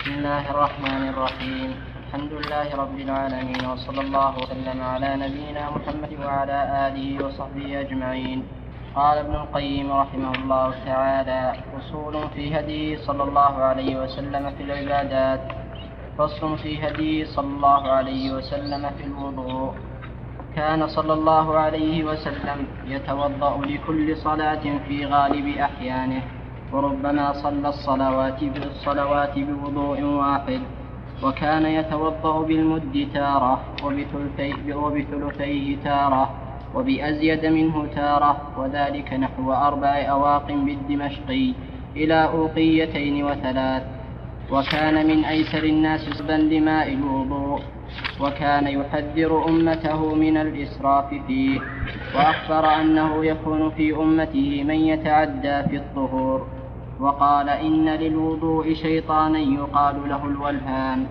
بسم الله الرحمن الرحيم. الحمد لله رب العالمين، وصلى الله وسلم على نبينا محمد وعلى آله وصحبه أجمعين. قال ابن القيم رحمه الله تعالى: أصول في هديه صلى الله عليه وسلم في العبادات. فصل في هديه صلى الله عليه وسلم في الوضوء. كان صلى الله عليه وسلم يتوضأ لكل صلاة في غالب أحيانه، وربما صلى الصلوات بوضوء واحد، وكان يتوضأ بالمد تارة، وبثلثيه تارة، وبأزيد منه تارة، وذلك نحو 4 أواق بالدمشقي إلى أوقيتين وثلاث. وكان من أيسر الناس سبا لماء الوضوء، وكان يحذر أمته من الإسراف فيه، وأخبر أنه يكون في أمته من يتعدى في الطهور. وقال: إن للوضوء شيطانا يقال له الولهان،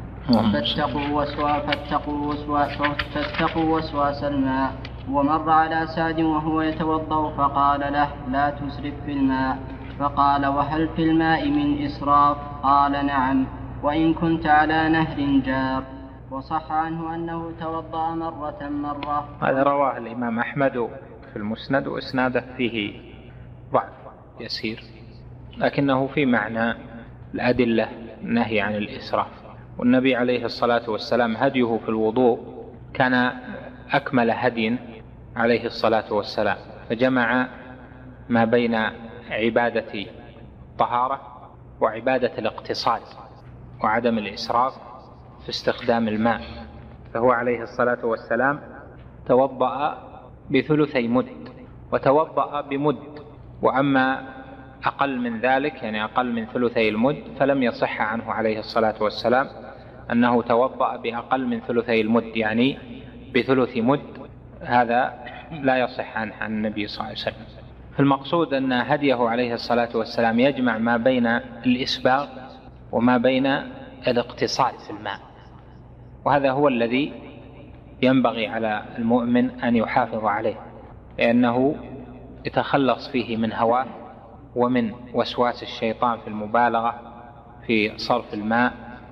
فاتقوا وسواس الماء. ومر على سعد وهو يتوضأ فقال له: لا تسرف في الماء. فقال: وهل في الماء من إسراف؟ قال: نعم، وإن كنت على نهر جار. وصح عنه أنه توضأ مرة. هذا رواه الإمام أحمد في المسند، وإسناده فيه ضعف يسير، لكنه في معنى الأدلة النهي عن الإسراف. والنبي عليه الصلاة والسلام هديه في الوضوء كان أكمل هدي عليه الصلاة والسلام، فجمع ما بين عبادة الطهارة وعبادة الاقتصاد وعدم الإسراف في استخدام الماء. فهو عليه الصلاة والسلام توضأ بثلثي مد، وتوضأ بمد، وأما أقل من ذلك يعني أقل من ثلثي المد فلم يصح عنه عليه الصلاة والسلام أنه توضأ بأقل من ثلثي المد، يعني بثلث مد، هذا لا يصح عنه عن النبي صلى الله عليه وسلم. فالمقصود أن هديه عليه الصلاة والسلام يجمع ما بين الإسباغ وما بين الاقتصاد في الماء، وهذا هو الذي ينبغي على المؤمن أن يحافظ عليه، لأنه يتخلص فيه من هواه ومن وسواس الشيطان في المبالغة في صرف الماء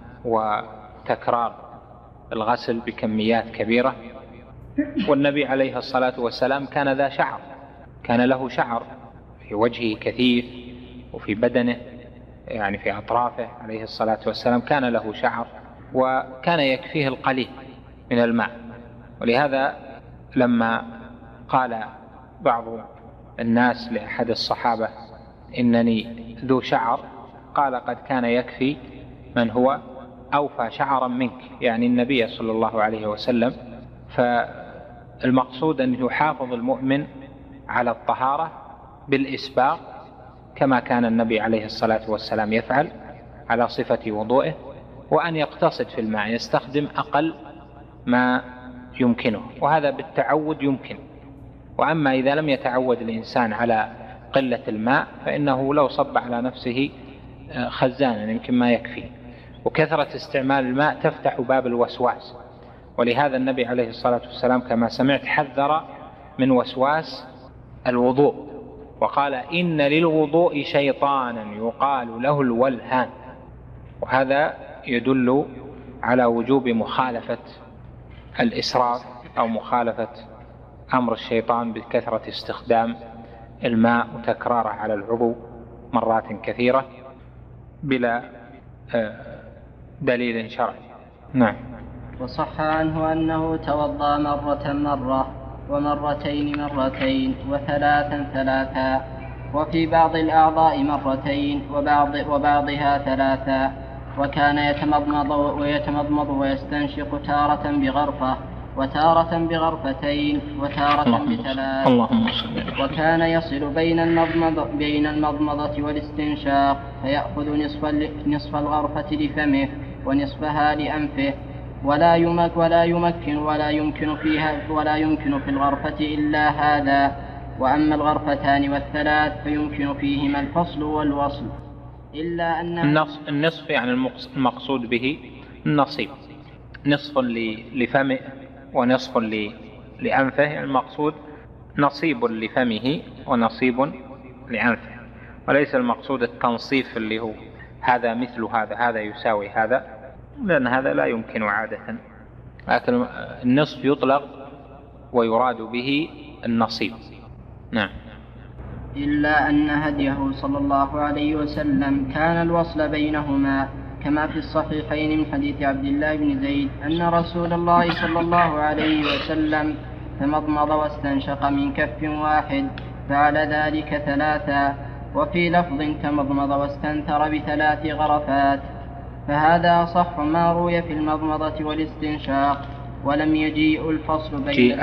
وتكرار الغسل بكميات كبيرة. والنبي عليه الصلاة والسلام كان ذا شعر، كان له شعر في وجهه كثيف، وفي بدنه يعني في أطرافه عليه الصلاة والسلام كان له شعر، وكان يكفيه القليل من الماء. ولهذا لما قال بعض الناس لأحد الصحابة: إنني ذو شعر، قال: قد كان يكفي من هو أوفى شعرا منك، يعني النبي صلى الله عليه وسلم. فالمقصود أن يحافظ المؤمن على الطهارة بالإسباغ كما كان النبي عليه الصلاة والسلام يفعل على صفة وضوئه، وأن يقتصد في الماء، يستخدم أقل ما يمكنه، وهذا بالتعود يمكن. وأما إذا لم يتعود الإنسان على قلة الماء فإنه لو صب على نفسه خزانا يمكن ما يكفي. وكثرة استعمال الماء تفتح باب الوسواس، ولهذا النبي عليه الصلاة والسلام كما سمعت حذر من وسواس الوضوء، وقال: إن للوضوء شيطانا يقال له الولهان. وهذا يدل على وجوب مخالفة الإسراف أو مخالفة أمر الشيطان بكثرة استخدام الماء وتكراره على العضو مرات كثيرة بلا دليل شرعي. نعم. وصح عنه أنه توضأ مرة، ومرتين، وثلاثا، وفي بعض الأعضاء مرتين، وبعضها 3. وكان يتمضمض ويستنشق تارة بغرفة، وتارة بغرفتين، وتارة ب3. وكان يصل بين المضمضة والاستنشاق، فيأخذ نصف الغرفة لفمه ونصفها لأنفه، ولا يمكن في الغرفة إلا هذا. وأما الغرفتان والثلاث فيمكن فيهما الفصل والوصل، إلا أن النصف يعني المقصود به النصيب، نصف لفمه ونصف لأنفه، المقصود نصيب لفمه ونصيب لأنفه، وليس المقصود التنصيف اللي هو هذا مثل هذا، هذا يساوي هذا، لأن هذا لا يمكن عادة. لكن النصف يطلق ويراد به النصيب. نعم. إلا أن هديه صلى الله عليه وسلم كان الوصل بينهما، كما في الصحيحين من حديث عبد الله بن زيد أن رسول الله صلى الله عليه وسلم تمضمض واستنشق من كف واحد، فعل ذلك ثلاثا، وفي لفظ تمضمض واستنثر ب3 غرفات. فهذا أصح ما روي في المضمضة والاستنشاق. ولم يجيء الفصل بين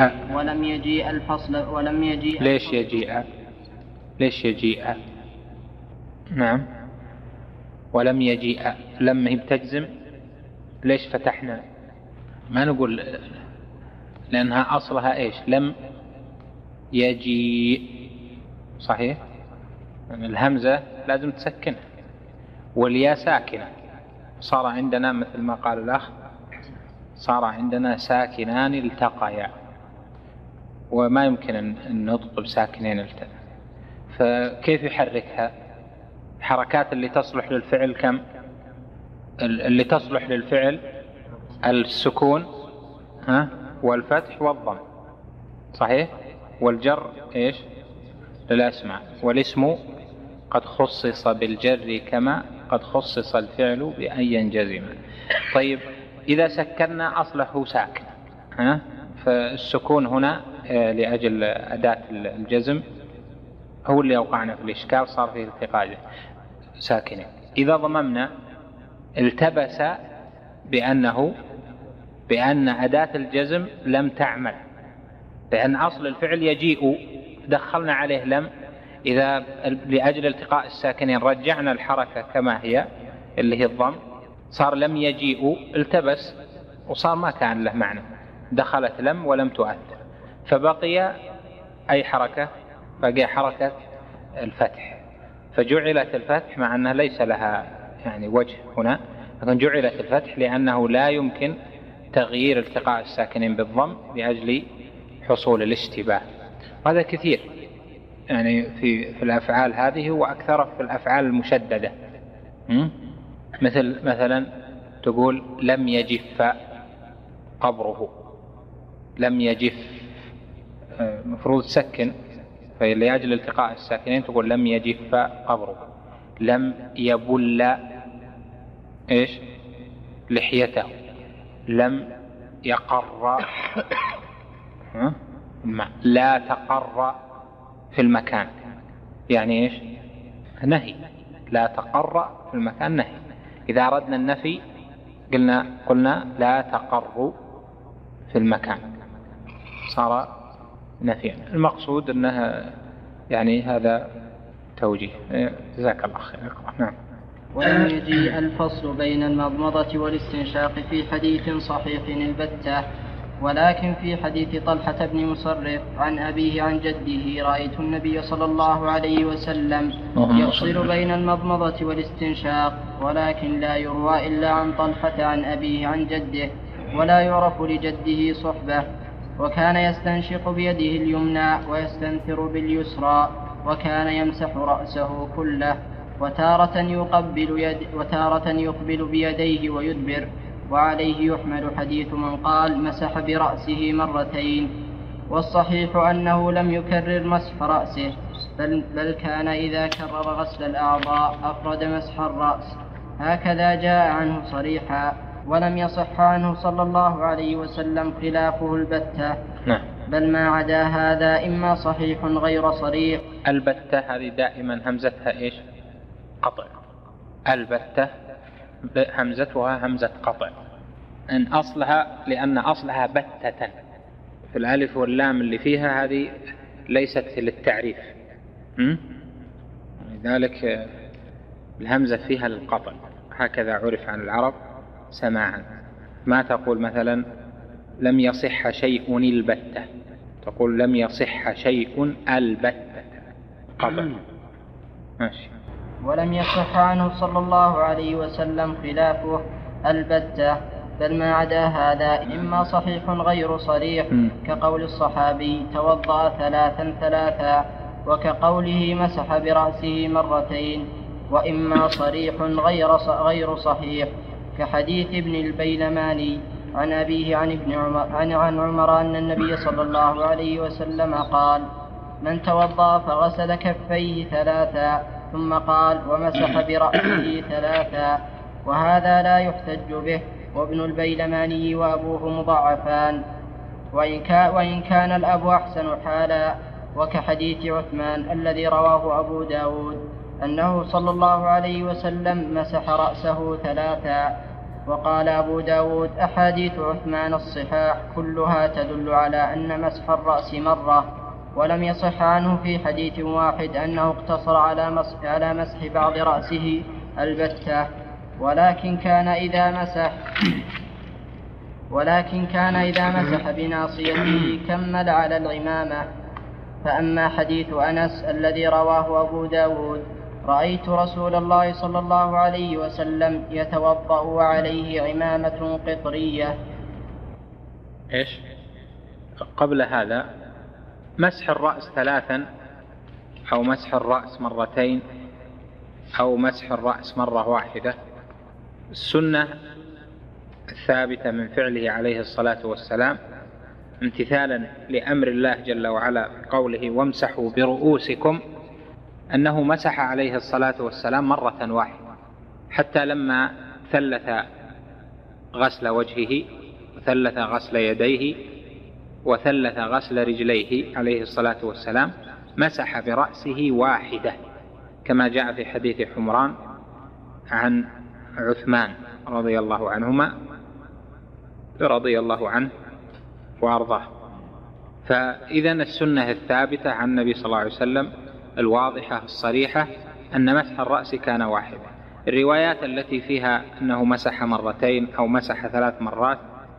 ليش يجيء؟ نعم. ولم يجيء، لم هي بتجزم. ليش فتحنا؟ ما نقول، لأنها أصلها إيش؟ لم يجيء، صحيح؟ يعني الهمزة لازم تسكنها، والياء ساكنة. صار عندنا مثل ما قال الأخ، صار عندنا ساكنان التقيا، وما يمكن أن نطق بساكنين التقيا، فكيف يحركها؟ الحركات اللي تصلح للفعل كم؟ اللي تصلح للفعل السكون والفتح والضم، صحيح؟ والجر إيش؟ للأسماء. والاسم قد خصص بالجر كما قد خصص الفعل بأن ينجزم. طيب إذا سكننا أصله ساكن، فالسكون هنا لأجل أداة الجزم هو اللي أوقعنا في الإشكال، صار فيه التقاء ساكنة. إذا ضممنا التبس بأن أداة الجزم لم تعمل، لأن أصل الفعل يجيء، دخلنا عليه لم. إذا لأجل التقاء الساكنين رجعنا الحركة كما هي اللي هي الضم، صار لم يجيء، التبس وصار ما كان له معنى، دخلت لم ولم تؤثر، فبقي أي حركة؟ بقي حركة الفتح. فجعلت الفتح مع أنها ليس لها يعني وجه هنا، لكن جعلت الفتح لأنه لا يمكن تغيير التقاء الساكنين بالضم لأجل حصول الاشتباه. هذا كثير يعني في الأفعال هذه، وأكثر في الأفعال المشددة. مثلا تقول لم يجف قبره، لم يجف، مفروض تسكن، فلأجل التقاء الساكنين تقول لم يجف قبره. لم يبل إيش؟ لحيته. لم يقر لا تقر في المكان، يعني إيش؟ نهي. لا تقر في المكان نهي. إذا أردنا النفي قلنا لا تقر في المكان، صار نفيا. المقصود أنها يعني هذا توجيه. جزاك الله خير. نعم. ولم يجيء الفصل بين المضمضة والاستنشاق في حديث صحيح البتة، ولكن في حديث طلحة بن مصرف عن أبيه عن جده رأيت النبي صلى الله عليه وسلم يفصل بين المضمضة والاستنشاق، ولكن لا يروى إلا عن طلحة عن أبيه عن جده، ولا يعرف لجده صحبة. وكان يستنشق بيده اليمنى ويستنثر باليسرى، وكان يمسح رأسه كله، وتارة يقبل بيديه ويدبر. وعليه يحمل حديث من قال مسح برأسه مرتين. والصحيح أنه لم يكرر مسح رأسه، بل كان إذا كرر غسل الأعضاء أفرد مسح الرأس، هكذا جاء عنه صريحا. ولم يصح عنه صلى الله عليه وسلم خلافه البتة، بل ما عدا هذا إما صحيح غير صريح. البتة هذه دائما همزتها إيش؟ قطع. البتة همزتها همزة قطع، إن أصلها لأن أصلها بتة، في الألف واللام اللي فيها هذه ليست للتعريف، لذلك الهمزة فيها للقطع، هكذا عرف عن العرب سماعا. ما تقول مثلا لم يصح شيء البتة، تقول لم يصح شيء البتة، قطع. ماشي. ولم يصح عنه صلى الله عليه وسلم خلافه البتة، بل ما عدا هذا إما صحيح غير صريح، كقول الصحابي توضأ 3 3، وكقوله مسح برأسه مرتين. وإما صريح غير صحيح، كحديث ابن البيلماني عن أبيه عن عمر أن النبي صلى الله عليه وسلم قال: من توضأ فغسل كفيه 3 ثم قال: ومسح برأسه 3، وهذا لا يحتج به، وابن البيلماني وأبوه مضعفان، وإن كان الأب أحسن حالا، وكحديث عثمان الذي رواه أبو داود أنه صلى الله عليه وسلم مسح رأسه 3. وقال أبو داود: أحاديث عثمان الصحاح كلها تدل على أن مسح الرأس مرة، ولم يصح عنه في حديث واحد أنه اقتصر على مسح بعض رأسه البتة، ولكن كان إذا مسح بناصيته كمل على العمامة. فأما حديث أنس الذي رواه أبو داود: رأيت رسول الله صلى الله عليه وسلم يتوضأ وعليه عمامة قطرية. إيش؟ قبل هذا مسح الرأس 3 أو مسح الرأس 2 أو مسح الرأس 1 السنة الثابتة من فعله عليه الصلاة والسلام امتثالا لأمر الله جل وعلا قوله: وامسحوا برؤوسكم، أنه مسح عليه الصلاة والسلام 1 حتى لما ثلث غسل وجهه وثلث غسل يديه وثلث غسل رجليه عليه الصلاة والسلام مسح برأسه 1، كما جاء في حديث حمران عن عثمان رضي الله عنه وأرضاه. فإذا السنة الثابتة عن النبي صلى الله عليه وسلم الواضحة الصريحة أن مسح الرأس كان 1. الروايات التي فيها أنه مسح 2 أو مسح 3 مرات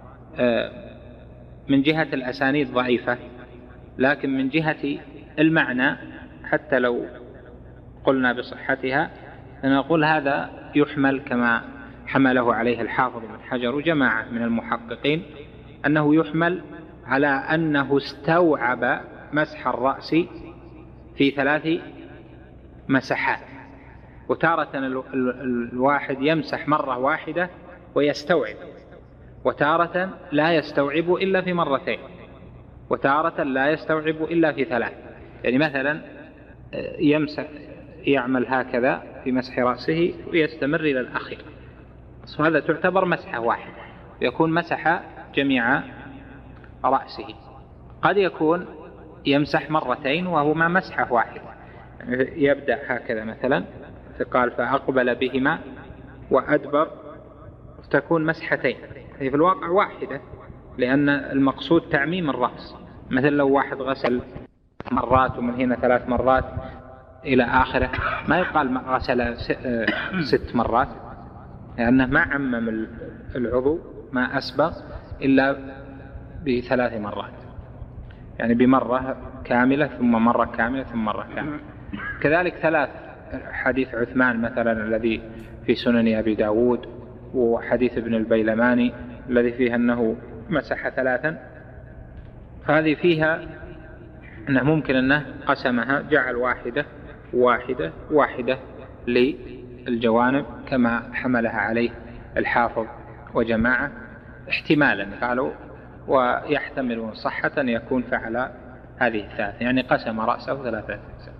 من جهة الأسانيد ضعيفة، لكن من جهة المعنى حتى لو قلنا بصحتها فنقول هذا يحمل كما حمله عليه الحافظ بن حجر وجماعة من المحققين، أنه يحمل على أنه استوعب مسح الرأس في 3 مسحات، وتارة الواحد يمسح 1 ويستوعب، وتارة لا يستوعب إلا في 2، وتارة لا يستوعب إلا في 3. يعني مثلا يعمل هكذا في مسح رأسه ويستمر إلى الأخير، هذا تعتبر مسحة 1، يكون مسح جميع رأسه. قد يكون يمسح 2 وهو ما مسحة 1، يبدأ هكذا مثلا قال: فأقبل بهما وأدبر، تكون مسحتين، هي في الواقع 1 لأن المقصود تعميم الرأس. مثل لو واحد غسل مرات ومن هنا 3 مرات إلى آخره، ما يقال غسل 6 مرات، لأنه ما عمم العضو، ما أسبغ إلا ب3 مرات، يعني بمرة كاملة ثم مرة كاملة ثم مرة كاملة. كذلك 3 حديث عثمان مثلا الذي في سنن أبي داود، وحديث ابن البيلماني الذي فيه أنه مسح 3، هذه فيها أنه ممكن أنه قسمها، جعل 1 للجوانب كما حملها عليه الحافظ وجماعة احتمالا قالوا، ويحتمل صحة أن يكون فعل هذه 3، يعني قسم رأسه 3 أجزاء.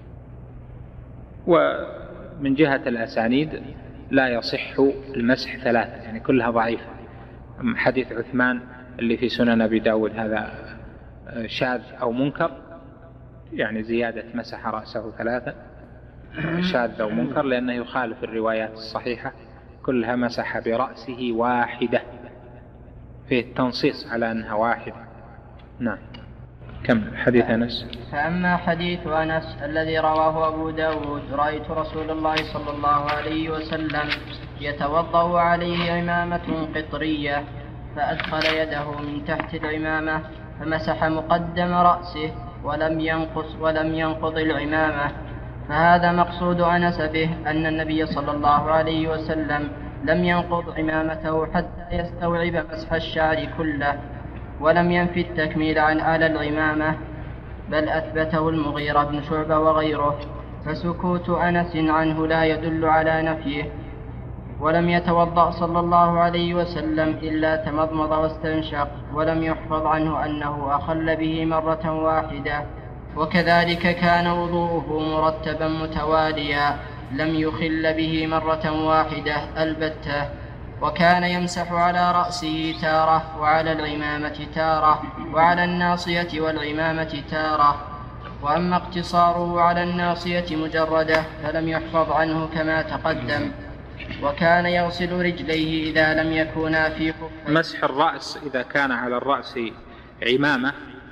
ومن جهة الأسانيد لا يصح المسح 3، يعني كلها ضعيفة. حديث عثمان اللي في سنن أبي داود هذا شاذ أو منكر، يعني زيادة مسح رأسه 3 شاذ أو منكر، لأنه يخالف الروايات الصحيحة كلها مسح برأسه 1، فيه التنصيص على أنها 1. نعم. كم حديث أنس؟ فأما حديث أنس الذي رواه أبو داود: رأيت رسول الله صلى الله عليه وسلم يتوضأ عليه عمامة قطرية، فأدخل يده من تحت العمامة فمسح مقدم رأسه ولم ينقض العمامة. فهذا مقصود أنس به أن النبي صلى الله عليه وسلم لم ينقض عمامته حتى يستوعب مسح الشعر كله، ولم ينفي التكميل على العمامة، بل أثبته المغيرة بن شعبة وغيره. فسكوت أنس عنه لا يدل على نفيه. ولم يتوضأ صلى الله عليه وسلم إلا تمضمض واستنشق، ولم يحفظ عنه أنه أخل به مرة واحدة، وكذلك كان وضوءه مرتبا متواليا لم يخل به مرة واحدة البتة. وكان يمسح على رأسه تارة، وعلى العمامة تارة، وعلى الناصية والعمامة تارة. وأما اقتصاره على الناصية مجردة فلم يحفظ عنه كما تقدم. وكان يغسل رجليه إذا لم يكونا في خفين. مسح الرأس إذا كان على الرأس عمامة،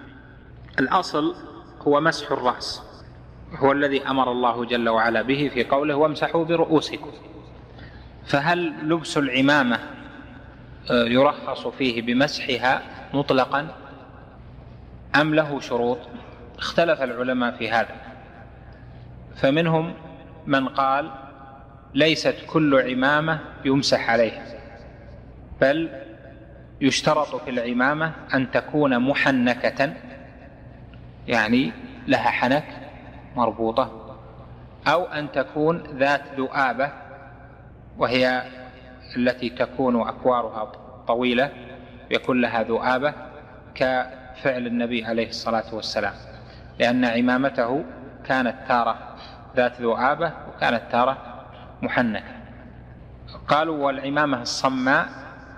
الأصل هو مسح الرأس، هو الذي أمر الله جل وعلا به في قوله وامسحوا برؤوسكم. فهل لبس العمامة يرخص فيه بمسحها مطلقا أم له شروط؟ اختلف العلماء في هذا، فمنهم من قال ليست كل عمامة يمسح عليها، بل يشترط في العمامة أن تكون محنكة، يعني لها حنك مربوطة، أو أن تكون ذات ذؤابة، وهي التي تكون أكوارها طويلة يكون لها ذؤابة كفعل النبي عليه الصلاة والسلام، لأن عمامته كانت تارة ذات ذؤابة وكانت تارة محنكة. قالوا والعمامة الصماء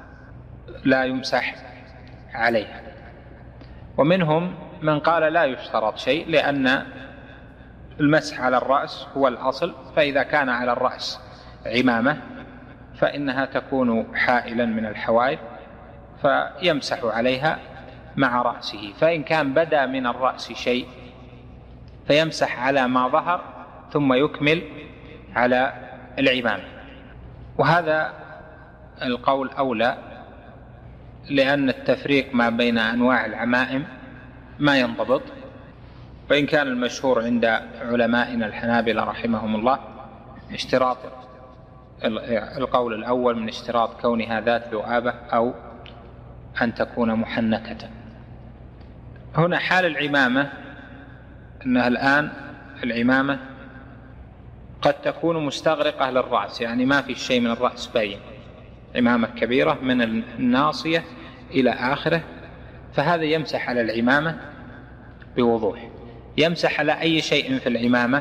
لا يمسح عليها. ومنهم من قال لا يشترط شيء، لأن المسح على الرأس هو الأصل، فإذا كان على الرأس عمامة فإنها تكون حائلا من الحوائل فيمسح عليها مع رأسه، فإن كان بدا من الرأس شيء فيمسح على ما ظهر ثم يكمل على العمامة. وهذا القول أولى، لأن التفريق ما بين أنواع العمائم ما ينضبط. وإن كان المشهور عند علمائنا الحنابلة رحمهم الله اشتراط القول الأول من اشتراط كونها ذات ذؤابة أو أن تكون محنكة. هنا حال العمامة أنها الآن العمامة قد تكون مستغرقة للرأس، يعني ما في شيء من الرأس باين، عمامة كبيرة من الناصية إلى آخره، فهذا يمسح على العمامة بوضوح. يمسح على أي شيء في العمامة؟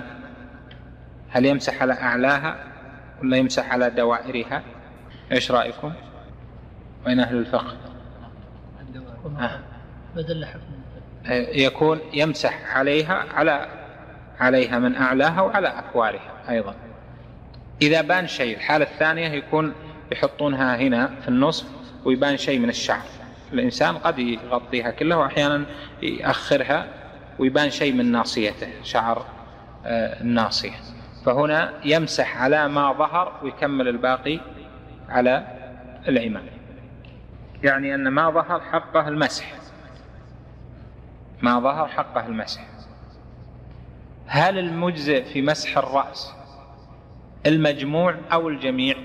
هل يمسح على أعلاها ولا يمسح على دوائرها؟ إيش رأيكم؟ وين أهل الفقه؟ بدل يكون يمسح عليها من أعلاها وعلى أكوارها أيضا. إذا بان شيء، الحالة الثانية يكون يحطونها هنا في النصف ويبان شيء من الشعر. الإنسان قد يغطيها كلها وأحيانا يأخرها ويبان شيء من ناصيته، شعر الناصية، فهنا يمسح على ما ظهر ويكمل الباقي على العمام، يعني أن ما ظهر حقه المسح، ما ظهر حقه المسح. هل المجزئ في مسح الرأس المجموع أو الجميع؟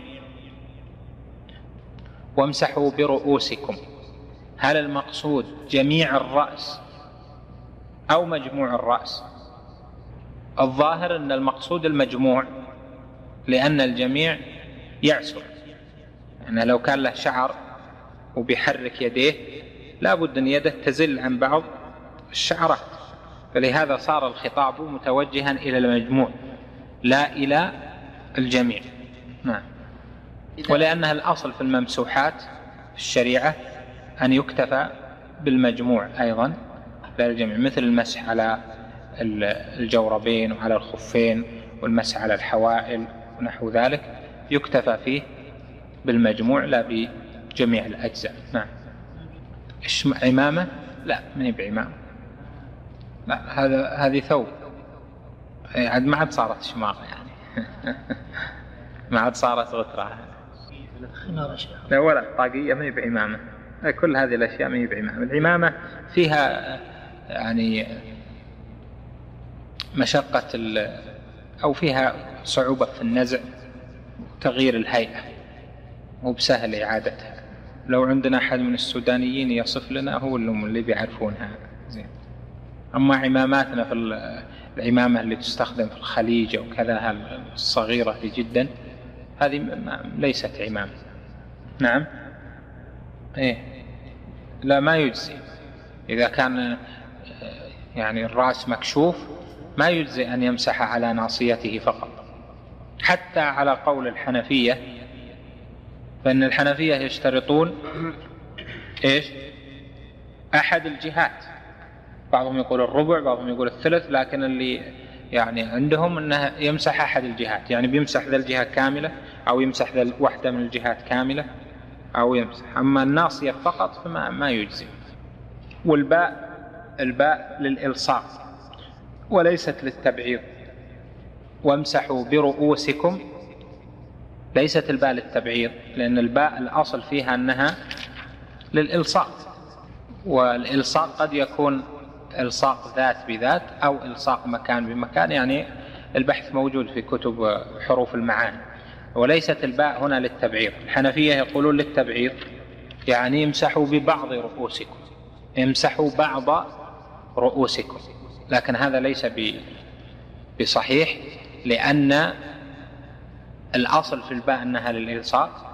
وامسحوا برؤوسكم، هل المقصود جميع الرأس أو مجموع الرأس؟ الظاهر أن المقصود المجموع، لأن الجميع يعسر، يعني لو كان له شعر وبيحرك يديه لا بد أن يده تزل عن بعض الشعرات، فلهذا صار الخطاب متوجها إلى المجموع لا إلى الجميع. نعم. ولأنها الأصل في الممسوحات في الشريعة أن يكتفى بالمجموع أيضا لا الجميع، مثل المسح على الجوربين وعلى الخفين والمسح على الحوائل ونحو ذلك يكتفى فيه بالمجموع لا بجميع الأجزاء. نعم. عمامة؟ لا، ما هي بعمامة، لا، هذه ثوب، عاد ما عاد صارت شماغ يعني ما عاد صارت غترة، لا ولا طاقية، ما هي بعمامة. كل هذه الأشياء ما هي بعمامة. العمامة فيها يعني مشقة أو فيها صعوبة في النزع وتغيير الهيئة، مو بسهل إعادتها. لو عندنا أحد من السودانيين يصف لنا هو اللي بيعرفونها زين. أما عماماتنا في العمامة اللي تستخدم في الخليج أو كذا الصغيرة جدا هذه ليست عمامة. نعم. إيه لا ما يجزي إذا كان يعني الرأس مكشوف ما يجزي أن يمسح على ناصيته فقط، حتى على قول الحنفية، فإن الحنفية يشترطون إيش؟ أحد الجهات، بعضهم يقول الربع بعضهم يقول الثلث، لكن اللي يعني عندهم أنه يمسح أحد الجهات، يعني بيمسح ذا الجهة كاملة أو يمسح ذا واحدة من الجهات كاملة أو يمسح. أما الناصية فقط فما يجزي. الباء للإلصاق وليست للتبعيض. وامسحوا برؤوسكم ليست الباء للتبعيض، لأن الباء الأصل فيها أنها للإلصاق، والإلصاق قد يكون إلصاق ذات بذات أو إلصاق مكان بمكان، يعني البحث موجود في كتب حروف المعاني. وليست الباء هنا للتبعيض. الحنفية يقولون للتبعيض، يعني امسحوا ببعض رؤوسكم، امسحوا بعض رؤوسكم، لكن هذا ليس بصحيح، لأن الأصل في الباء أنها للإلصاق،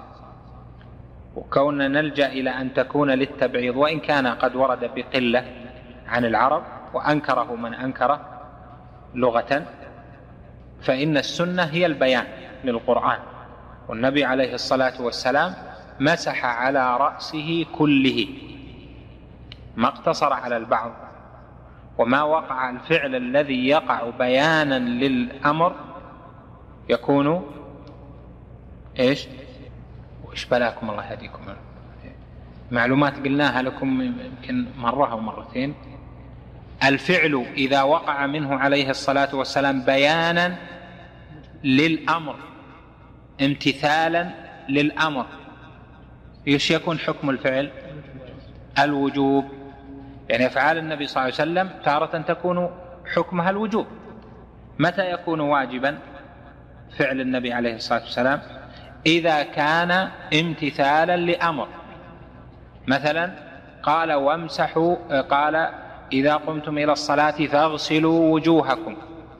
وكوننا نلجأ إلى أن تكون للتبعيض وإن كان قد ورد بقلة عن العرب وأنكره من أنكره لغة، فإن السنة هي البيان للقرآن، والنبي عليه الصلاة والسلام مسح على رأسه كله، ما اقتصر على البعض. وما وقع الفعل الذي يقع بيانا للأمر يكون إيش بلاكم الله يهديكم، معلومات قلناها لكم يمكن مرة أو مرتين. الفعل إذا وقع منه عليه الصلاة والسلام بيانا للأمر امتثالا للأمر ايش يكون حكم الفعل؟ الوجوب. يعني أفعال النبي صلى الله عليه وسلم تارة تكون حكمها الوجوب. متى يكون واجبا فعل النبي عليه الصلاة والسلام؟ إذا كان امتثالا لأمر. مثلا قال وامسحوا، قال إذا قمتم إلى الصلاة فاغسلوا وجوهكم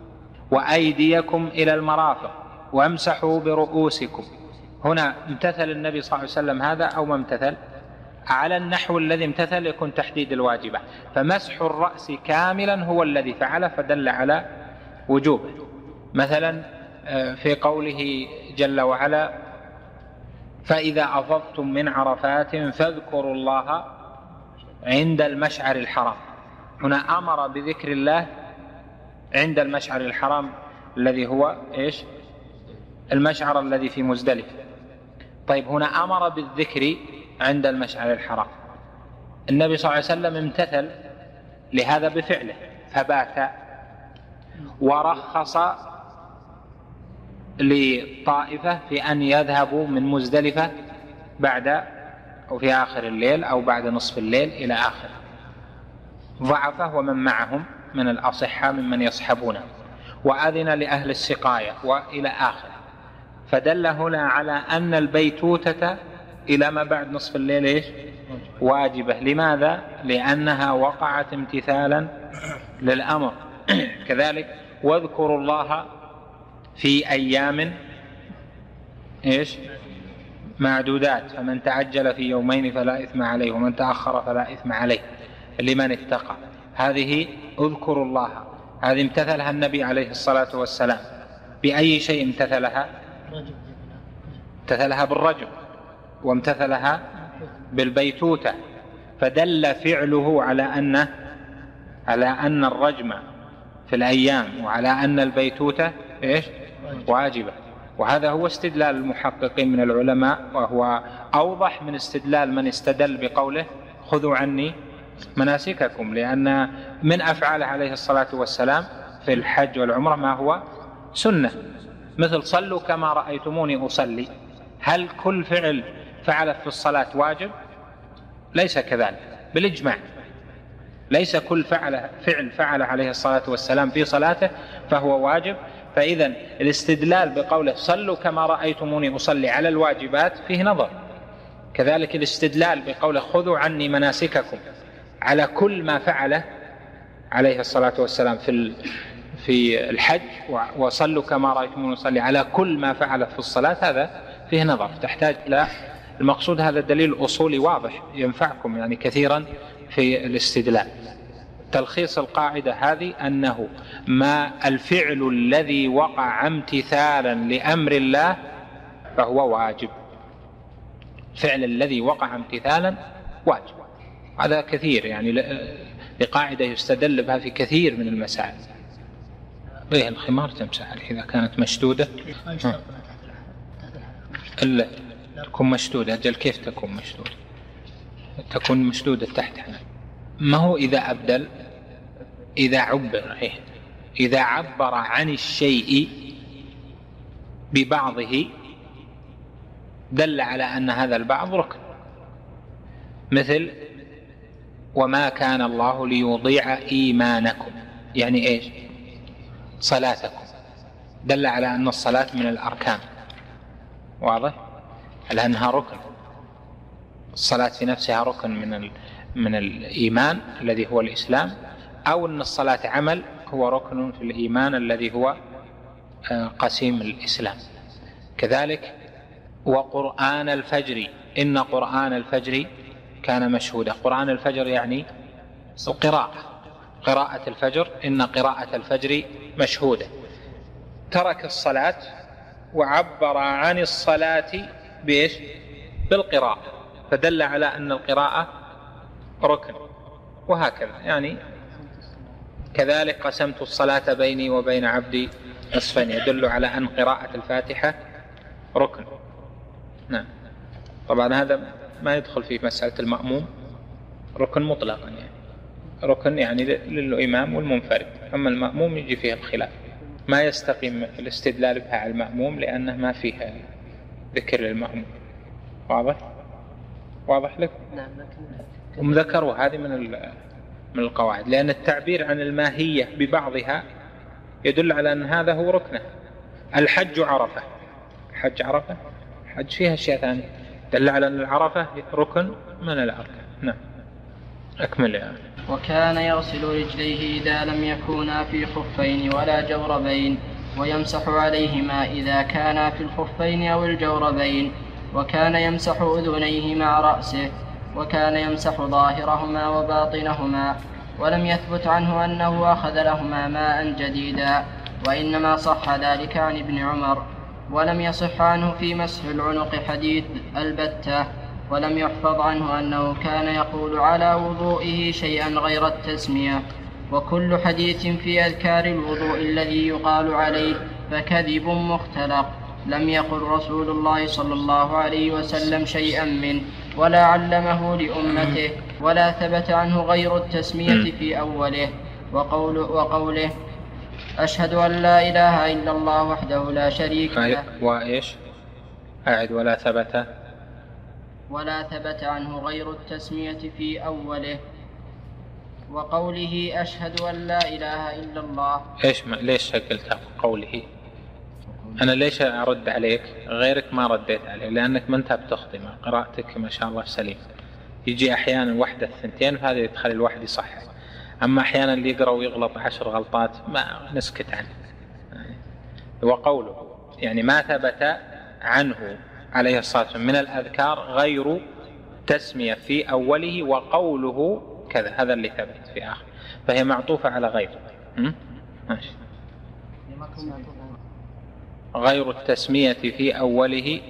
وأيديكم إلى المرافق وامسحوا برؤوسكم. هنا امتثل النبي صلى الله عليه وسلم هذا أو ما امتثل؟ على النحو الذي امتثل يكون تحديد الواجبة. فمسح الرأس كاملا هو الذي فعل فدل على وجوبه. مثلا في قوله جل وعلا فإذا أفضتم من عرفات فاذكروا الله عند المشعر الحرام، هنا أمر بذكر الله عند المشعر الحرام الذي هو إيش؟ المشعر الذي في مزدلفة. طيب هنا أمر بالذكر عند المشعر الحرام. النبي صلى الله عليه وسلم امتثل لهذا بفعله فبات، ورخص لطائفة في أن يذهبوا من مزدلفة بعد أو في آخر الليل أو بعد نصف الليل إلى آخر. ضعفه ومن معهم من الأصحة ممن يصحبونه، وأذن لأهل السقاية وإلى آخر. فدل هنا على أن البيتوتة إلى ما بعد نصف الليل إيش؟ واجبة. لماذا؟ لأنها وقعت امتثالا للأمر. كذلك واذكروا الله في أيام إيش؟ معدودات، فمن تعجل في يومين فلا إثم عليه ومن تأخر فلا إثم عليه لمن اتقى. هذه اذكروا الله، هذه امتثلها النبي عليه الصلاة والسلام. بأي شيء امتثلها؟ امتثلها بالرجم وامتثلها بالبيتوتة. فدل فعله على أن الرجم في الأيام وعلى أن البيتوتة إيش؟ واجبة. وهذا هو استدلال المحققين من العلماء، وهو أوضح من استدلال من استدل بقوله خذوا عني مناسككم، لأن من أفعاله عليه الصلاة والسلام في الحج والعمرة ما هو سنة، مثل صلوا كما رأيتموني أصلي. هل كل فعل فعل في الصلاة واجب؟ ليس كذلك بالإجماع، ليس كل فعل فعل عليه الصلاة والسلام في صلاته فهو واجب. فإذا الاستدلال بقوله صلوا كما رأيتموني أصلي على الواجبات فيه نظر. كذلك الاستدلال بقوله خذوا عني مناسككم على كل ما فعله عليه الصلاة والسلام في الحج وصلوا كما رأيتموني أصلي على كل ما فعل في الصلاة، هذا فيه نظر، تحتاج إلى المقصود. هذا دليل أصولي واضح ينفعكم يعني كثيرا في الاستدلال. تلخيص القاعدة هذه أنه ما الفعل الذي وقع امتثالا لأمر الله فهو واجب، الفعل الذي وقع امتثالا واجب. هذا كثير يعني لقاعدة يستدل بها في كثير من المسائل. به الخمار تمسح إذا كانت مشدودة، إلا تكون مشدودة. أجل كيف تكون مشدودة؟ تكون مشدودة تحت هنا. ما هو إذا أبدل، إذا عبر، إذا عبر عن الشيء ببعضه دل على أن هذا البعض ركن، مثل وما كان الله ليضيع إيمانكم، يعني إيش؟ صلاتكم، دل على أن الصلاة من الأركان، واضح؟ لأنها ركن، الصلاة في نفسها ركن من الإيمان الذي هو الإسلام، أو أن الصلاة عمل هو ركن في الإيمان الذي هو قسيم الإسلام. كذلك وقرآن الفجر، إن قرآن الفجر كان مشهودا. قرآن الفجر يعني قراءة الفجر، إن قراءة الفجر مشهودة. ترك الصلاة وعبر عن الصلاة بإيش؟ بالقراءة، فدل على أن القراءة ركن. وهكذا يعني كذلك قسمت الصلاة بيني وبين عبدي نصفين، يدل على أن قراءة الفاتحة ركن. نعم. طبعا هذا ما يدخل في مسألة المأموم، ركن مطلقا، يعني ركن يعني للإمام والمنفرد. أما المأموم يجي فيه الخلاف، ما يستقيم الاستدلال بها على المأموم لأنه ما فيها ذكر للمأموم. واضح لك؟ نعم. هم ذكروا هذه من القواعد، لأن التعبير عن الماهية ببعضها يدل على أن هذا هو ركنه. الحج عرفة، حج عرفة، حج فيها أشياء ثانية، دل على أن العرفة ركن من الأركان. نعم. أكمل يعني. وكان يغسل رجليه إذا لم يكونا في خفين ولا جوربين، ويمسح عليهما إذا كانا في الخفين أو الجوربين، وكان يمسح أذنيه مع رأسه، وكان يمسح ظاهرهما وباطنهما. ولم يثبت عنه أنه أخذ لهما ماء جديدا، وإنما صح ذلك عن ابن عمر. ولم يصح عنه في مسح العنق حديث البتة. ولم يحفظ عنه أنه كان يقول على وضوئه شيئا غير التسمية. وكل حديث في أذكار الوضوء الذي يقال عليه فكذب مختلق. لم يقل رسول الله صلى الله عليه وسلم شيئا منه ولا علمه لأمته، ولا ثبت عنه غير التسمية في أوله وقوله أشهد أن لا إله إلا الله وحده لا شريك له. وإيش؟ أعد. ولا ثبت عنه غير التسمية في أوله وقوله أشهد أن لا إله إلا الله. ليش قلتها قوله؟ أنا ليش أرد عليك؟ غيرك ما رديت عليه، لأنك ما أنت بتخدم، قراءتك ما شاء الله سليم. يجي أحيانا واحدة الثنتين فهذا يدخل الواحد يصحح، أما أحيانا اللي يقرأ ويغلط 10 غلطات ما نسكت عنه. وقوله يعني ما ثبت عنه عليه الصلاة والسلام من الأذكار غير تسمية في أوله وقوله كذا، هذا اللي ثبت في آخر، فهي معطوفة على غير. ماشي. غير التسمية في أوله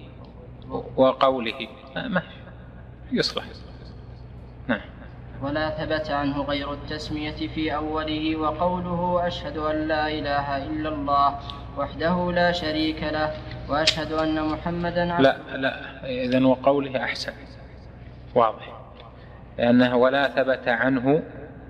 وقوله ماشي يصلح. نعم. ولا ثبت عنه غير التسمية في أوله وقوله أشهد أن لا إله إلا الله وحده لا شريك له وأشهد أن محمدا لا إذن وقوله أحسن، واضح، لأنه ولا ثبت عنه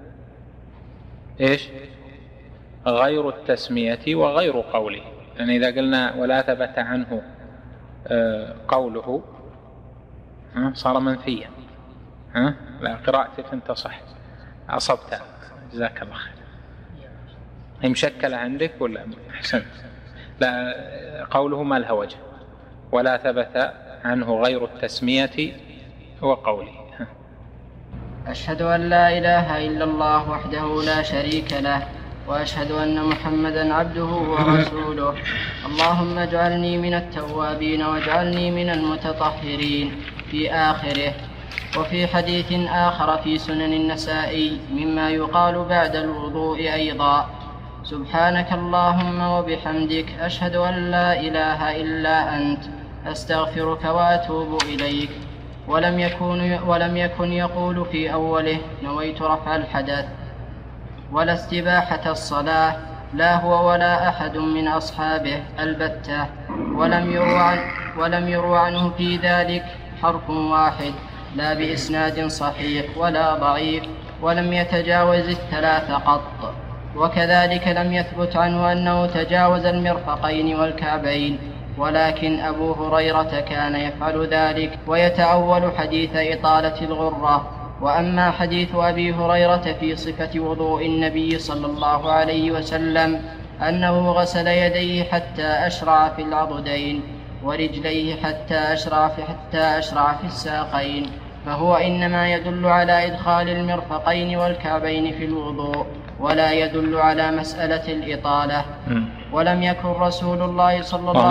إيش؟ غير التسمية وغير قوله، يعني إذا قلنا ولا ثبت عنه قوله صار منفيا. لا، قراءتك أنت صح، أصبت، جزاك الله خير. هي مشكلة عندك ولا أحسنت؟ لا، قوله ما لها وجه، ولا ثبت عنه غير التسمية وقوله. أشهد أن لا إله إلا الله وحده لا شريك له وأشهد أن محمدا عبده ورسوله. اللهم اجعلني من التوابين واجعلني من المتطهرين في آخره. وفي حديث آخر في سنن النسائي مما يقال بعد الوضوء أيضا: سبحانك اللهم وبحمدك أشهد أن لا إله إلا أنت أستغفرك وأتوب إليك. ولم يكن يقول في أوله: نويت رفع الحدث، ولا استباحة الصلاة، لا هو ولا أحد من أصحابه البتة. ولم يروى عنه في ذلك حرف واحد، لا بإسناد صحيح ولا ضعيف، ولم يتجاوز 3 قط. وكذلك لم يثبت عنه أنه تجاوز المرفقين والكعبين، ولكن أبو هريرة كان يفعل ذلك ويتأول حديث إطالة الغرة. وأما حديث أبي هريرة في صفة وضوء النبي صلى الله عليه وسلم أنه غسل يديه حتى أشرع في العضدين ورجليه حتى أشرع في الساقين، فهو إنما يدل على إدخال المرفقين والكعبين في الوضوء، ولا يدل على مسألة الإطالة. ولم يكن رسول الله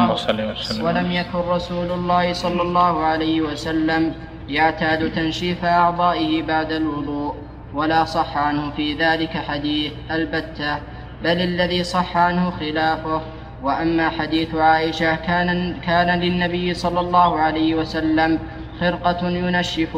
صلى الله عليه وسلم يعتاد تنشيف أعضائه بعد الوضوء، ولا صح عنه في ذلك حديث البتة، بل الذي صح عنه خلافه. وأما حديث عائشة كان للنبي صلى الله عليه وسلم خرقة ينشف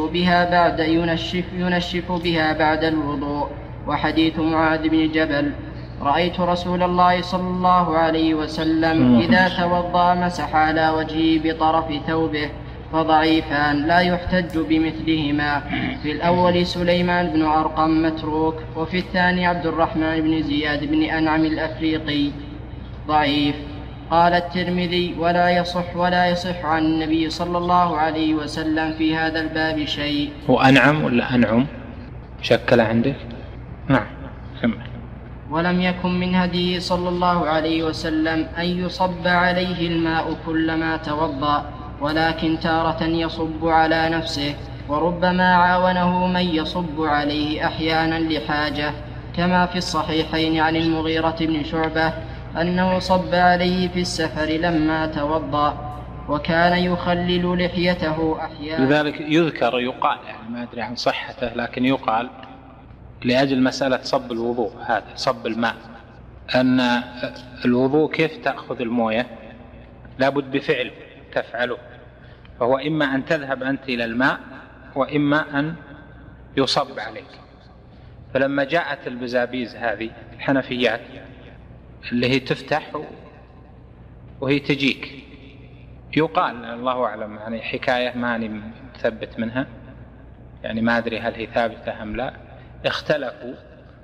بها بعد الوضوء. وحديث معاذ بن جبل: رأيت رسول الله صلى الله عليه وسلم إذا توضأ مسح على وجهه بطرف ثوبه، فضعيفان لا يحتج بمثلهما. في الأول سليمان بن أرقم متروك، وفي الثاني عبد الرحمن بن زياد بن أنعم الأفريقي ضعيف. قال الترمذي: ولا يصح عن النبي صلى الله عليه وسلم في هذا الباب شيء. هو أنعم ولا أنعم؟ شكل عندك؟ نعم. ولم يكن من هديه صلى الله عليه وسلم أن يصب عليه الماء كلما توضأ، ولكن تارة يصب على نفسه، وربما عاونه من يصب عليه أحيانا لحاجة، كما في الصحيحين عن المغيرة بن شعبة أنه صب عليه في السفر لما توضأ، وكان يخلل لحيته أحيانا. لذلك يقال، يعني ما أدري عن صحته، لكن يقال لأجل مسألة صب الوضوء، هذا صب الماء، أن الوضوء كيف تأخذ الموية لابد بفعل تفعله، فهو إما أن تذهب أنت إلى الماء وإما أن يصب عليك. فلما جاءت البزابيز هذه الحنفيات اللي هي تفتح وهي تجيك، يقال الله أعلم، يعني حكاية ماني مثبت منها، يعني ما أدري هل هي ثابتة أم لا، اختلفوا،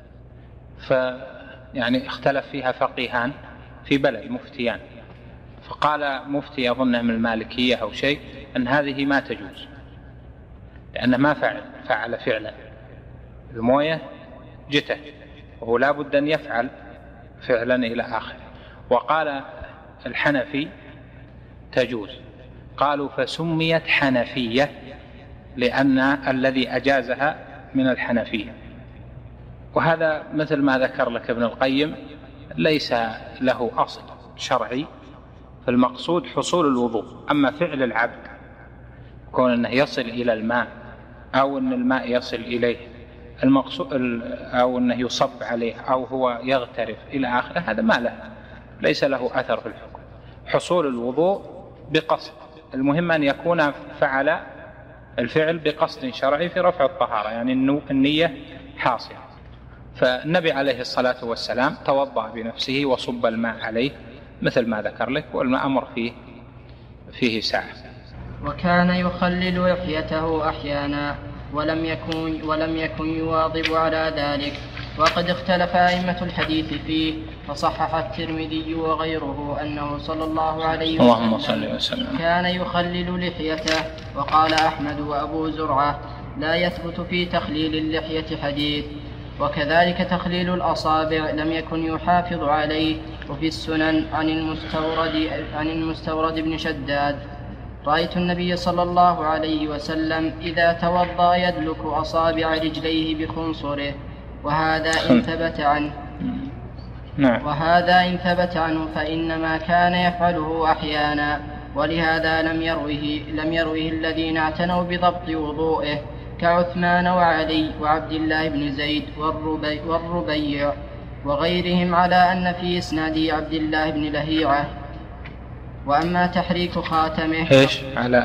يعني اختلف فيها فقيهان في بلد مفتيان، فقال مفتي أظنه من المالكية أو شيء أن هذه ما تجوز، لأنه ما فعل فعلا، الموية جته وهو لا بد أن يفعل فعلا إلى آخره. وقال الحنفي تجوز، قالوا فسميت حنفية لأن الذي أجازها من الحنفية. وهذا مثل ما ذكر لك ابن القيم ليس له أصل شرعي، فالمقصود حصول الوضوء. أما فعل العبد كون أنه يصل إلى الماء أو أن الماء يصل إليه المقصود، أو أنه يصب عليه أو هو يغترف إلى آخره، هذا ما له، ليس له أثر في الحكم. حصول الوضوء بقصد، المهم أن يكون فعل الفعل بقصد شرعي في رفع الطهارة، يعني النية حاصلة. فالنبي عليه الصلاة والسلام توضأ بنفسه وصب الماء عليه مثل ما ذكر لك، والماء أمر فيه ساعة. وكان يخلل لحيته أحيانا ولم يكن يواظب على ذلك. وقد اختلف أئمة الحديث فيه، فصحح الترمذي وغيره أنه صلى الله عليه وسلم كان يخلل لحيته. وقال أحمد وأبو زرعة: لا يثبت في تخليل اللحية حديث. وكذلك تخليل الأصابع لم يكن يحافظ عليه. وفي السنن عن المستورد بن شداد رأيت النبي صلى الله عليه وسلم إذا توضأ يدلك أصابع رجليه بخنصره، وهذا إن ثبت عنه فإنما كان يفعله أحيانا، ولهذا لم يروه الذين اعتنوا بضبط وضوئه كعثمان وعلي وعبد الله بن زيد والربيع وغيرهم على أن في إسناده عبد الله بن لهيعة. وأما تحريك خاتمه إيش على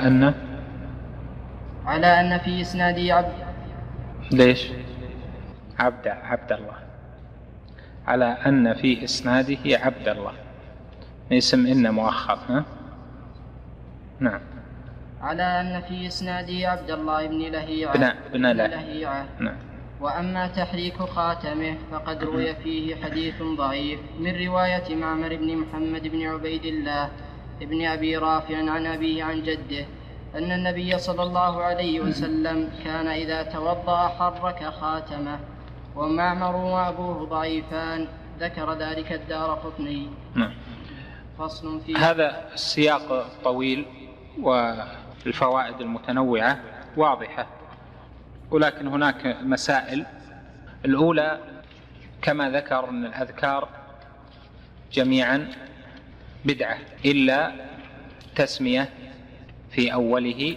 أن في إسناده ليش عبد الله، على أن في إسناده عبد الله، اسم إن مؤخر. نعم. على أن في إسناده عبد الله بن لهيعة بن لهيعة. نعم. وأما تحريك خاتمه فقد روي فيه حديث ضعيف من رواية معمر بن محمد بن عبيد الله ابن أبي رافع عن أبيه عن جده أن النبي صلى الله عليه وسلم كان إذا توضأ حرك خاتمه، ومعمر وأبوه ضعيفان، ذكر ذلك الدارقطني. فصل فيه. هذا السياق طويل والفوائد المتنوعة واضحة، ولكن هناك مسائل. الأولى كما ذكر أن الأذكار جميعا بدعة إلا تسمية في أوله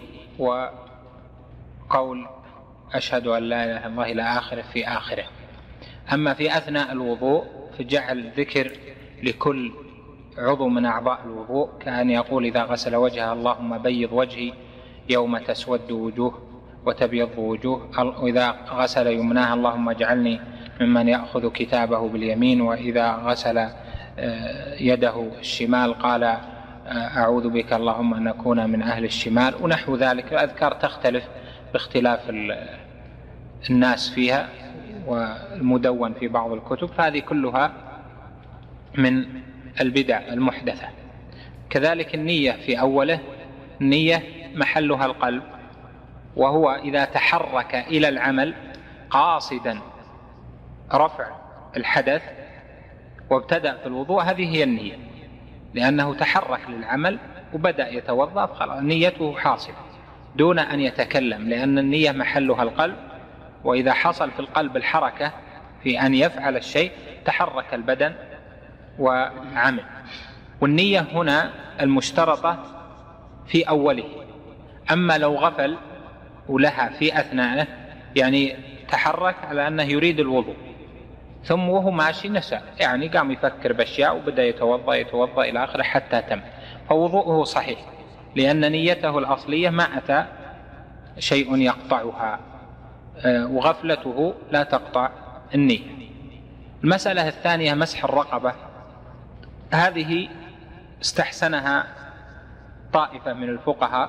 وقول أشهد أن لا إله إلا الله إلى آخره في آخره. أما في أثناء الوضوء فجعل ذكر لكل عضو من أعضاء الوضوء، كأن يقول إذا غسل وجهه اللهم بيض وجهي يوم تسود وجوه وتبيض وجوه، وإذا غسل يمناه اللهم اجعلني ممن يأخذ كتابه باليمين، وإذا غسل يده الشمال قال أعوذ بك اللهم أن نكون من أهل الشمال، ونحو ذلك. الأذكار تختلف باختلاف الناس فيها والمدون في بعض الكتب، فهذه كلها من البدع المحدثة. كذلك النية في أوله، النية محلها القلب، وهو إذا تحرك إلى العمل قاصدا رفع الحدث وابتدأ في الوضوء، هذه هي النية، لأنه تحرك للعمل وبدأ يتوضأ، فخلاص نيته حاصلة دون أن يتكلم، لأن النية محلها القلب، وإذا حصل في القلب الحركة في أن يفعل الشيء تحرك البدن وعمل. والنية هنا المشترطة في أوله. أما لو غفل ولها في أثناءه، يعني تحرك على أنه يريد الوضوء ثم وهو ماشي نسى، يعني قام يفكر بأشياء وبدأ يتوضأ إلى آخره حتى تم، فوضوءه صحيح، لأن نيته الأصلية ما أتى شيء يقطعها، وغفلته لا تقطع النية. المسألة الثانية مسح الرقبة، هذه استحسنها طائفة من الفقهاء،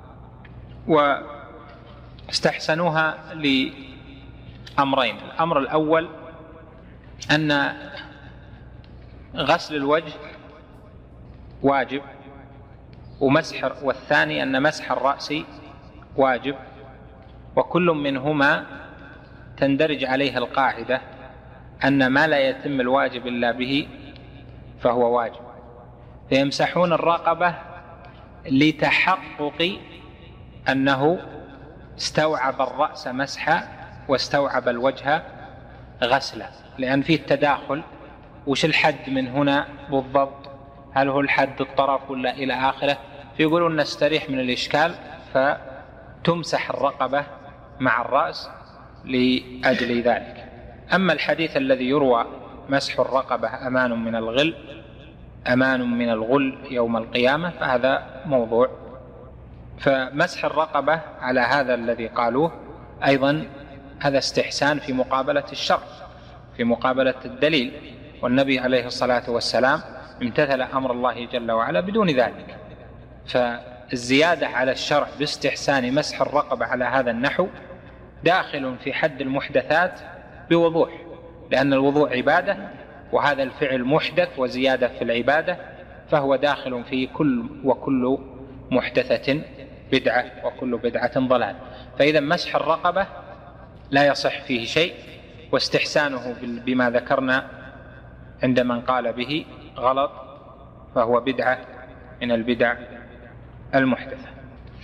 واستحسنوها لأمرين. الأمر الأول أن غسل الوجه واجب والثاني أن مسح الرأس واجب، وكل منهما تندرج عليها القاعدة أن ما لا يتم الواجب إلا به فهو واجب. فيمسحون الرقبة لتحقق أنه استوعب الرأس مسحا واستوعب الوجه غسلا، لأن فيه التداخل. وش الحد من هنا بالضبط؟ هل هو الحد الطرف ولا إلى آخره؟ فيقولون نستريح من الإشكال فتمسح الرقبة مع الرأس لأجل ذلك. أما الحديث الذي يروى مسح الرقبة أمان من الغل يوم القيامة، فهذا موضوع. فمسح الرقبة على هذا الذي قالوه أيضا هذا استحسان في مقابلة الشرع، في مقابلة الدليل، والنبي عليه الصلاة والسلام امتثل أمر الله جل وعلا بدون ذلك. فالزيادة على الشرع باستحسان مسح الرقبة على هذا النحو داخل في حد المحدثات بوضوح، لأن الوضوء عبادة، وهذا الفعل محدث وزيادة في العبادة، فهو داخل في وكل محدثة بدعة وكل بدعة ضلال. فإذا مسح الرقبة لا يصح فيه شيء، واستحسانه بما ذكرنا عند من قال به غلط، فهو بدعة من البدع المحدثة.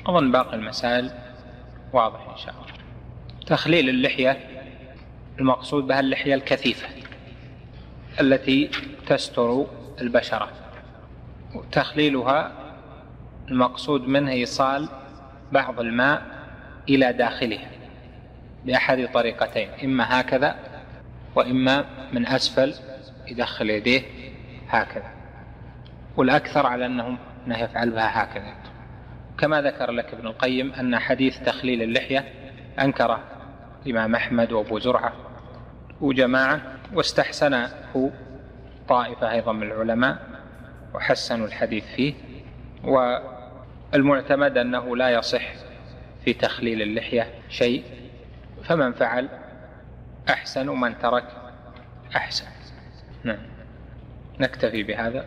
أظن باقي المسائل واضح إن شاء الله. تخليل اللحية المقصود بها اللحية الكثيفة التي تستر البشرة، وتخليلها المقصود منه إيصال بعض الماء إلى داخلها بأحد طريقتين، إما هكذا وإما من أسفل يدخل يديه هكذا، والأكثر على أنه يفعل بها هكذا، كما ذكر لك ابن القيم أن حديث تخليل اللحية أنكره الإمام أحمد وأبو زرعة وجماعة، واستحسنه طائفة أيضا من العلماء وحسنوا الحديث فيه. والمعتمد أنه لا يصح في تخليل اللحية شيء، فمن فعل أحسن ومن ترك أحسن. نعم، نكتفي بهذا.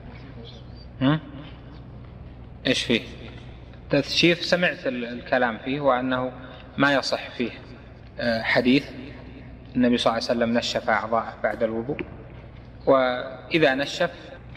إيش فيه تثشيف؟ سمعت الكلام فيه، وأنه ما يصح فيه حديث النبي صلى الله عليه وسلم نشف أعضاءه بعد الوضوء، وإذا نشف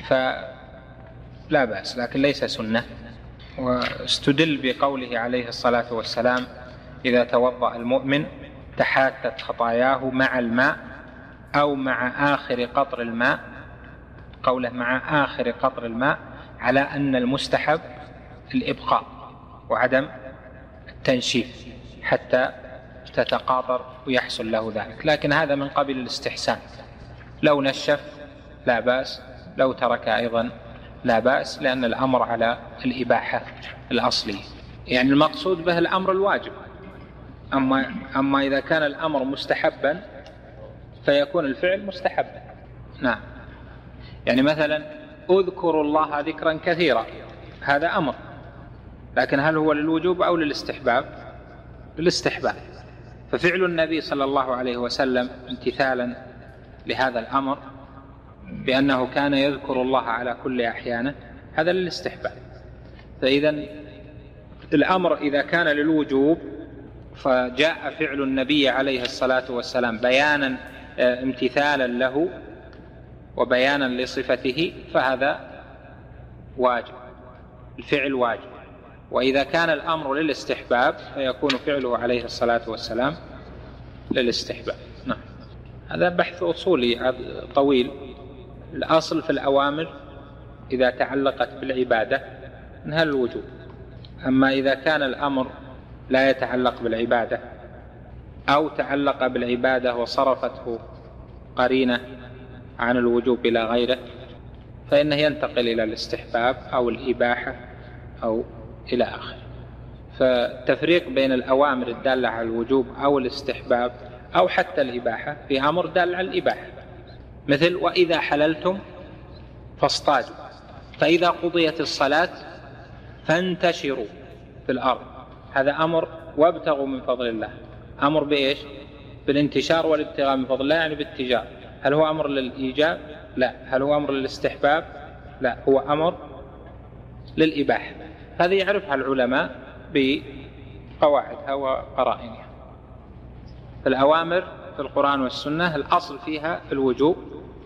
فلا بأس، لكن ليس سنة. واستدل بقوله عليه الصلاة والسلام: إذا توضأ المؤمن تحاتت خطاياه مع الماء أو مع آخر قطر الماء، قوله مع آخر قطر الماء على أن المستحب الإبقاء وعدم التنشيف حتى تتقاطر ويحصل له ذلك، لكن هذا من قبل الاستحسان، لو نشف لا بأس، لو ترك أيضا لا بأس، لأن الأمر على الإباحة الأصلي، يعني المقصود به الأمر الواجب. أما إذا كان الأمر مستحبا فيكون الفعل مستحبا. نعم، يعني مثلا اذكروا الله ذكرا كثيرا، هذا أمر، لكن هل هو للوجوب أو للاستحباب؟ للاستحباب. ففعل النبي صلى الله عليه وسلم امتثالا لهذا الأمر بأنه كان يذكر الله على كل أحيانه، هذا للاستحباب. فإذا الأمر إذا كان للوجوب فجاء فعل النبي عليه الصلاة والسلام بيانا امتثالا له وبيانا لصفته، فهذا واجب، الفعل واجب. وإذا كان الأمر للاستحباب فيكون فعله عليه الصلاة والسلام للاستحباب. نعم، هذا بحث أصولي طويل. الأصل في الأوامر إذا تعلقت بالعبادة انها الوجوب، أما إذا كان الأمر لا يتعلق بالعبادة أو تعلق بالعبادة وصرفته قرينة عن الوجوب إلى غيره فإنه ينتقل إلى الاستحباب أو الإباحة أو إلى آخره. فالتفريق بين الأوامر الدالة على الوجوب أو الاستحباب أو حتى الإباحة في أمر دال على الإباحة، مثل وإذا حللتم فاصطادوا، فإذا قضيت الصلاة فانتشروا في الأرض، هذا أمر وابتغوا من فضل الله، أمر بإيش؟ بالانتشار والابتغاء من فضل الله، يعني بالتجار. هل هو أمر للإيجاب؟ لا. هل هو أمر للاستحباب؟ لا، هو أمر للإباحة. هذه يعرفها العلماء بقواعدها وقرائنها. الأوامر في القرآن والسنة الأصل فيها الوجوب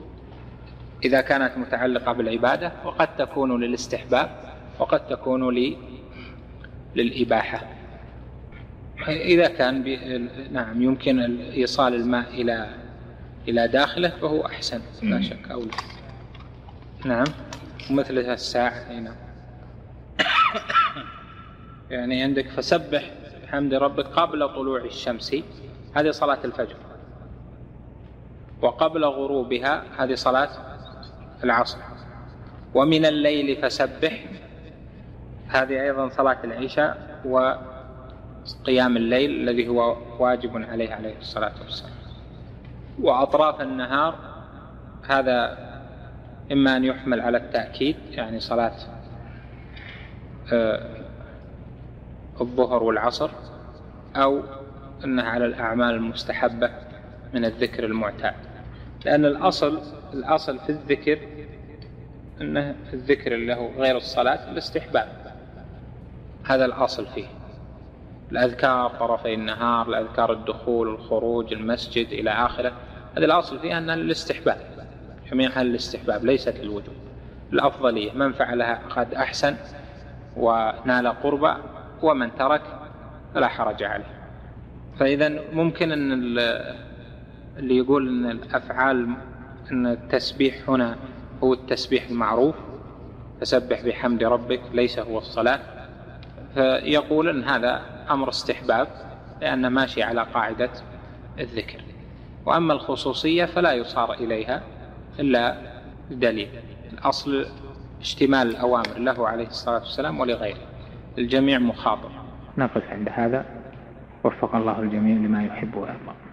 إذا كانت متعلقة بالعبادة، وقد تكون للاستحباب وقد تكون للإباحة. إذا كان نعم يمكن إيصال الماء إلى داخله فهو أحسن لا شك أولى. نعم، مثل الساعة هنا يعني عندك فسبح بحمد ربك قبل طلوع الشمس، هذه صلاة الفجر، وقبل غروبها هذه صلاة العصر، ومن الليل فسبح هذه أيضا صلاة العشاء وقيام الليل الذي هو واجب عليه الصلاة والسلام. وأطراف النهار هذا إما أن يحمل على التأكيد، يعني صلاة الظهر والعصر، أو أنها على الأعمال المستحبة من الذكر المعتاد، لأن الأصل في الذكر أنه في الذكر اللي هو غير الصلاة الاستحباب، هذا الأصل فيه. الأذكار طرفي النهار، الأذكار الدخول والخروج المسجد إلى آخره، هذا الأصل فيها أنها الاستحباب، جميعها الاستحباب ليست للوجوب. الأفضلية من فعلها قد أحسن ونال قربا، ومن ترك فلا حرج عليه. فإذا ممكن أن اللي يقول أن الأفعال أن التسبيح هنا هو التسبيح المعروف فسبح بحمد ربك ليس هو الصلاة، فيقول أن هذا أمر استحباب لأنه ماشي على قاعدة الذكر. وأما الخصوصية فلا يصار إليها إلا دليل. الأصل اشتمال الأوامر له عليه الصلاة والسلام ولغيره، الجميع مخاطب. نقف عند هذا، وفق الله الجميع لما يحب ويرضى.